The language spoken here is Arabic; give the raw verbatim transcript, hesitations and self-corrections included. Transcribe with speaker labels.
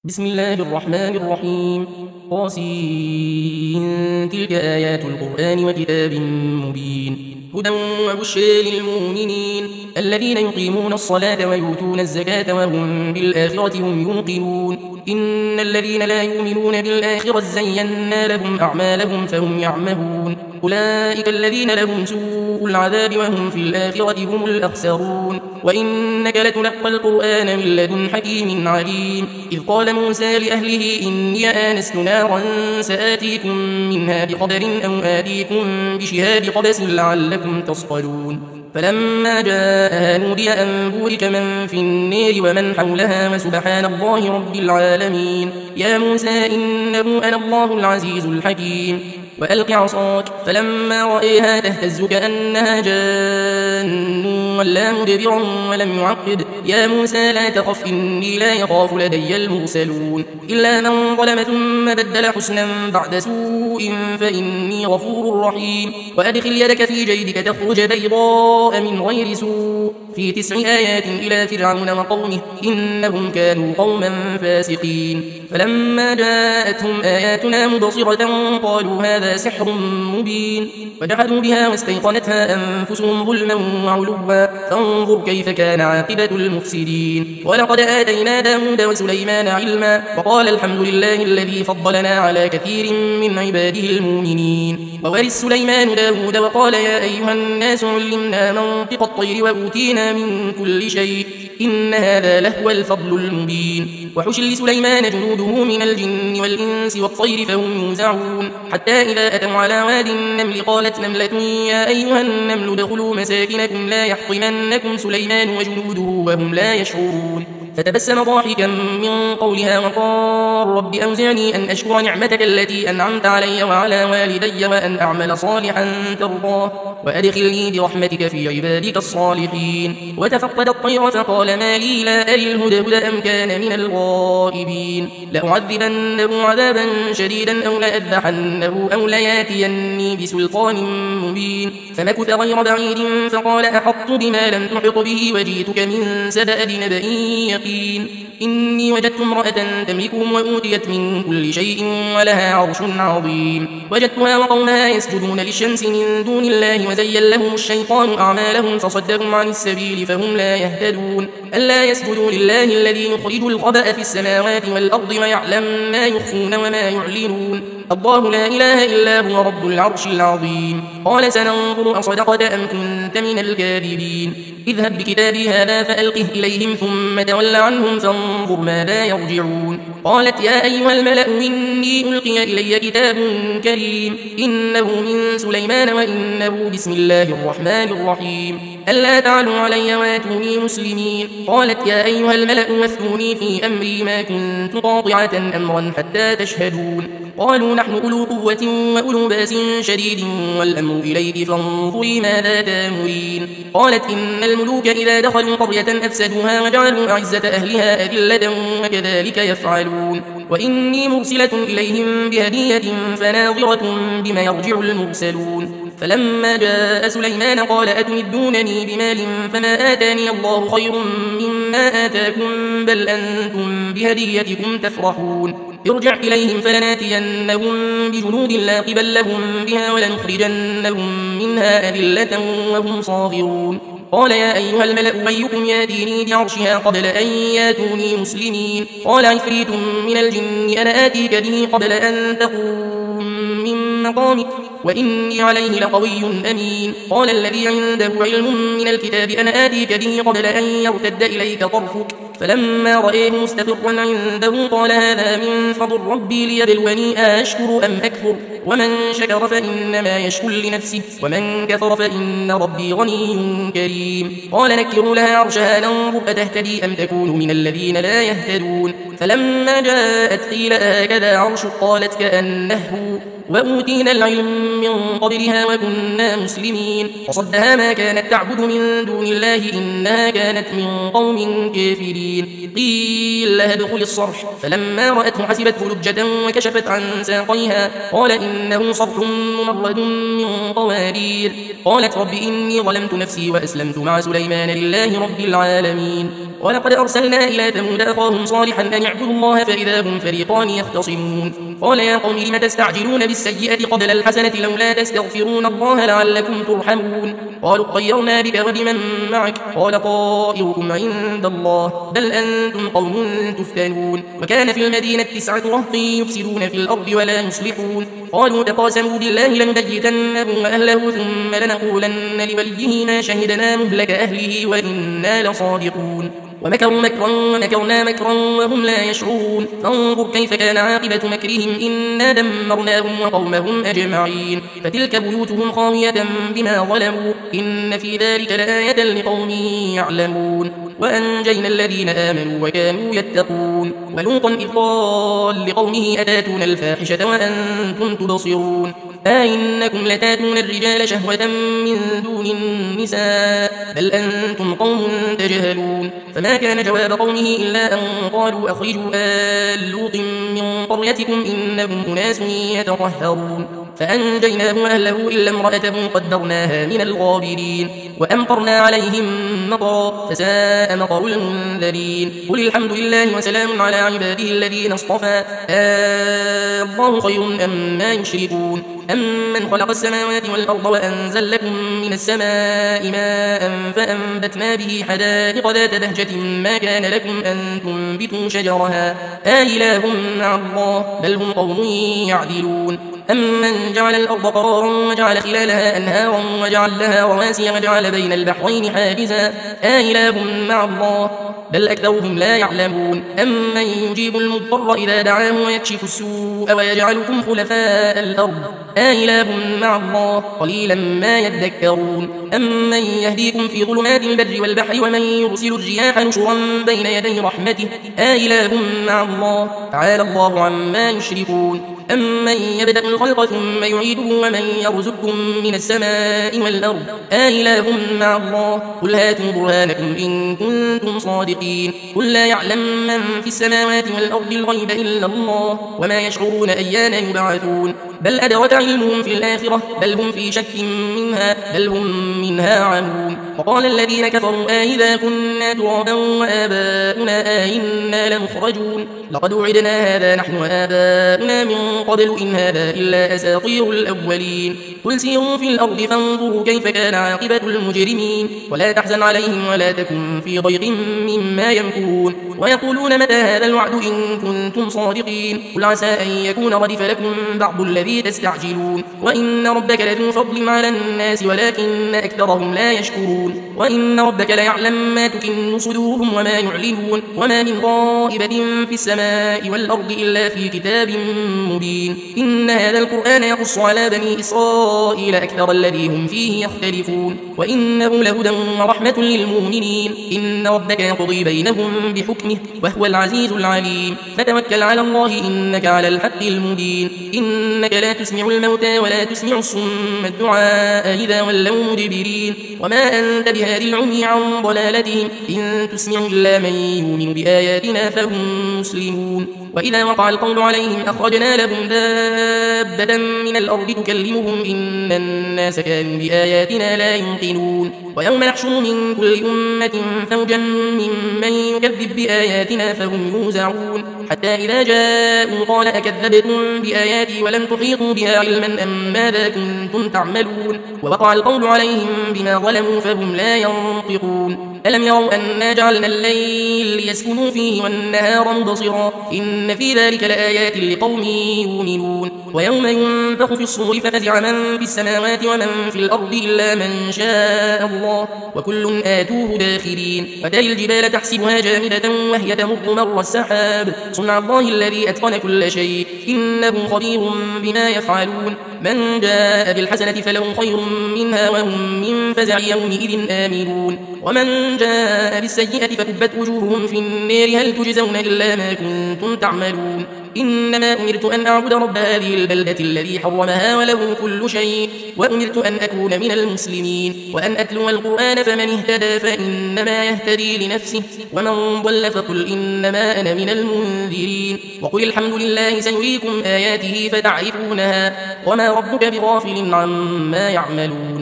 Speaker 1: بسم الله الرحمن الرحيم قاسين تلك آيات القرآن وكتاب مبين هدى وبشرى للمؤمنين الذين يقيمون الصلاة ويؤتون الزكاة وهم بالآخرة هم يوقنون إن الذين لا يؤمنون بالآخرة زينا لهم أعمالهم فهم يعمهون أولئك الذين لهم سوء العذاب وهم في الآخرة هم الأخسرون وإنك لتلقى القرآن من لدن حكيم عليم إذ قال موسى لأهله إني آنست نارا سآتيكم منها بخبر أو آتيكم بشهاد قبس لعلكم تصطلون فلما جاءها نودي أن بورك من في النار ومن حولها وسبحان الله رب العالمين يا موسى إنه أنا الله العزيز الحكيم وألق عصاك فلما رأيها تهتز كأنها جان ولا مدبرا ولم يعقب يا موسى لا تخف إني لا يخاف لدي المرسلون إلا من ظلم ثم بدل حسنا بعد سوء فإني غفور رحيم وأدخل يدك في جيبك تخرج بيضاء من غير سوء في تسع آيات إلى فرعون وقومه إنهم كانوا قوما فاسقين فلما جاءتهم آياتنا مبصرة قالوا هذا سحر مبين وجحدوا بها واستيقنتها أنفسهم ظلما وعلوا فانظر كيف كان عاقبة المفسدين ولقد آتينا داود وسليمان علما وقال الحمد لله الذي فضلنا على كثير من عباده المؤمنين وورث سليمان داود وقال يا أيها الناس علمنا منطق الطير وأوتينا من كل شيء إن هذا لهو الفضل المبين وحشر لسليمان جنوده من الجن والإنس والطير فهم يوزعون حتى إذا أتوا على واد النمل قالت نملة يا أيها النمل ادخلوا مساكنكم لا يحطمنكم سليمان وجنوده وهم لا يشعرون فتبسم ضاحكا من قولها وقال رب أوزعني أن أشكر نعمتك التي أنعمت علي وعلى والدي وأن أعمل صالحا ترضاه وأدخلني برحمتك في عبادك الصالحين وتفقد الطير فقال ما لي لا أري الهدهد أم كان من الغائبين لأعذبنه عذابا شديدا أو لأذبحنه أو لياتيني بسلطان مبين فمكث غير بعيد فقال أحطت بما لم تحط به وجئتك من سبأ بنبأ يقين إني وجدت امرأة تملكهم وأوتيت من كل شيء ولها عرش عظيم وجدتها وقومها يسجدون للشمس من دون الله وزين لهم الشيطان أعمالهم فصدهم عن السبيل فهم لا يهتدون ألا يسجدوا لله الذي يخرج الخبأ في السماوات والأرض ويعلم ما يخفون وما يعلنون الله لا إله إلا هو رب العرش العظيم قال سننظر أصدقت أم كنت من الكاذبين اذهب بكتابي هذا فألقه إليهم ثم تول عنهم فانظر ماذا يرجعون قالت يا أيها الملأ إني ألقي إلي كتاب كريم إنه من سليمان وإنه بسم الله الرحمن الرحيم ألا تعلوا علي واتوني مسلمين قالت يا أيها الملأ وافتوني في أمري ما كنت قاطعة أمرا حتى تشهدون قالوا نحن أولو قوة وأولو بأس شديد والأمر إليك فانظري ماذا تامرين قالت إن الملوك إذا دخلوا قرية أفسدوها وجعلوا أعزة أهلها أذلة وكذلك يفعلون وإني مرسلة إليهم بهدية فناظرة بما يرجع المرسلون فلما جاء سليمان قال أتمدونني بمال فما آتاني الله خير مما آتاكم بل أنتم بهديتكم تفرحون ارجع إليهم فلناتينهم بجنود لا قبل لهم بها ولنخرجنهم منها أذلة وهم صاغرون قال يا أيها الملأ أيكم ياتيني بعرشها قبل أن ياتوني مسلمين قال عفريت من الجن أنا آتيك به قبل أن تقوم من مقامك وإني عليه لقوي أمين قال الذي عنده علم من الكتاب أنا آتيك به قبل أن يرتد إليك طرفك فلما رأيه مستقرا عنده قال هذا من فضل ربي ليبلوني أشكر أم أكفر ومن شكر فإنما يشكر لنفسه ومن كفر فإن ربي غني كريم قال نكروا لها عرشها ننظر أتهتدي أم تكون من الذين لا يهتدون فلما جاءت قيل هكذا عرش قالت كأنه وأوتينا العلم من قبلها وكنا مسلمين وصدها ما كانت تعبد من دون الله إنها كانت من قوم كافرين قيل لها ادخل الصرح فلما رأته حسبته لجة وكشفت عن ساقيها قال إنه صرح ممرد من قوارير قالت رب إني ظلمت نفسي وأسلمت مع سليمان لله رب العالمين ولقد أرسلنا إلى ثمود أخاهم صالحا أن اعبدوا الله فإذا هم فريقان يختصمون قال يا قوم لم تستعجلون بالسيئة قبل الحسنة لولا تستغفرون الله لعلكم ترحمون قالوا اطيرنا بك وبمن معك قال طائركم عند الله بل أنتم قوم تفتنون وكان في المدينة تسعة رهط يفسدون في الأرض ولا يصلحون قالوا تقاسموا بالله لنبيتنه وأهله ثم لنقولن لوليه ما شهدنا مهلك أهله وإنا لصادقون ومكروا مكرا ومكرنا مكرا وهم لا يشعرون فانظر كيف كان عاقبة مكرهم إنا دمرناهم وقومهم أجمعين فتلك بيوتهم خاوية بما ظلموا إن في ذلك لآية لقوم يعلمون وأنجينا الذين آمنوا وكانوا يتقون ولوطا إذ قال لقومه أتاتون الفاحشة وأنتم تبصرون أئنكم لتاتون الرجال شهوة من دون النساء بل أنتم قوم تجهلون فما كان جواب قومه إلا أن قالوا أخرجوا آل لوط من قريتكم إنهم أناس يتطهرون فأنجيناه وأهله إلا امرأته قدرناها من الغابرين وأمطرنا عليهم مطرا فساء مطر المنذرين قل الحمد لله وسلام على عباده الذين اصطفى آه الله خير أما يشركون أمن خلق السماوات والأرض وأنزل لكم من السماء ماء فأنبتنا به حدائق ذات بهجة ما كان لكم أن تنبتوا شجرها آإله مع الله بل هم قوم يعدلون أمن جعل الأرض قرارا وجعل خلالها أنهارا وجعل لها رواسي وجعل بين البحرين حاجزا آإله مع الله بل أكثرهم لا يعلمون أمن يجيب المضطر إذا دعاه ويكشف السوء ويجعلكم خلفاء الأرض آإله مع الله قليلا ما يذكرون أمن يهديكم في ظلمات البر والبحر ومن يرسل الرياح نشرا بين يدي رحمته آإله مع الله تعالى الله عما يشركون أمن يبدأ الخلق ثم يعيده ومن يرزقكم من السماء والأرض آإله مع الله قل هاتوا برهانكم إن كنتم صادقين قل لا يعلم من في السماوات والأرض الغيب إلا الله وما يشعرون أيان يبعثون بل أدرك علمهم في الآخرة بل هم في شك منها بل هم منها عمون وقال الذين كفروا آئذا كنا ترابا وآباؤنا آئنا لمخرجون لقد وعدنا هذا نحن وآباؤنا من قبل إن هذا إلا أساطير الأولين قل سيروا في الأرض فانظروا كيف كان عاقبة المجرمين ولا تحزن عليهم ولا تكن في ضيق مما يمكرون ويقولون متى هذا الوعد إن كنتم صادقين قل عسى أن يكون ردف لكم بعض الذي تستعجلون وإن ربك لذو فضل على الناس ولكن أكثرهم لا يشكرون وإن ربك ليعلم ما تكن صدورهم وما يعلنون وما من غائبة في السماء والأرض إلا في كتاب مبين إن هذا القرآن يقص على بني إسرائيل أكثر الذي هم فيه يختلفون وإنه لهدى ورحمة للمؤمنين إن ربك يقضي بينهم بحكمه وهو العزيز العليم فتوكل على الله إنك على الحق المبين إنك لا تسمع الموتى ولا تسمع الصم الدعاء إذا ولوا مدبرين وما أنت بهادي العمي عن ضلالتهم إن تسمع إلا من يؤمن بآياتنا فهم مسلمون وإذا وقع القول عليهم أخرجنا لهم دابة من الأرض تكلمهم إن الناس كانوا بآياتنا لا يوقنون ويوم نحشر من كل أمة فوجا ممن يكذب بآياتنا فهم يوزعون حتى إذا جاءوا قال أكذبتم بآياتي ولم تحيطوا بها علما أم ماذا كنتم تعملون ووقع القول عليهم بما ظلموا فهم لا ينطقون ألم يروا أنا جعلنا الليل ليسكنوا فيه والنهار مبصرا إن في ذلك لآيات لقوم يؤمنون ويوم ينفخ في الصور ففزع من في السماوات ومن في الأرض إلا من شاء الله وكل آتوه داخرين وترى الجبال تحسبها جامدة وهي تمر مر السحاب صنع الله الذي أتقن كل شيء إنه خبير بما يفعلون من جاء بالحسنة فله خير منها وهم من فزع يومئذ آمنون ومن جاء بالسيئة فكبت وجوههم في النار هل تجزون إلا ما كنتم تعملون إنما أمرت أن أعبد رب هذه البلدة الذي حرمها وله كل شيء وأمرت أن أكون من المسلمين وأن أتلو القرآن فمن اهتدى فإنما يهتدي لنفسه ومن ضل فقل إنما أنا من المنذرين وقل الحمد لله سيريكم آياته فتعرفونها وما ربك بغافل عما يعملون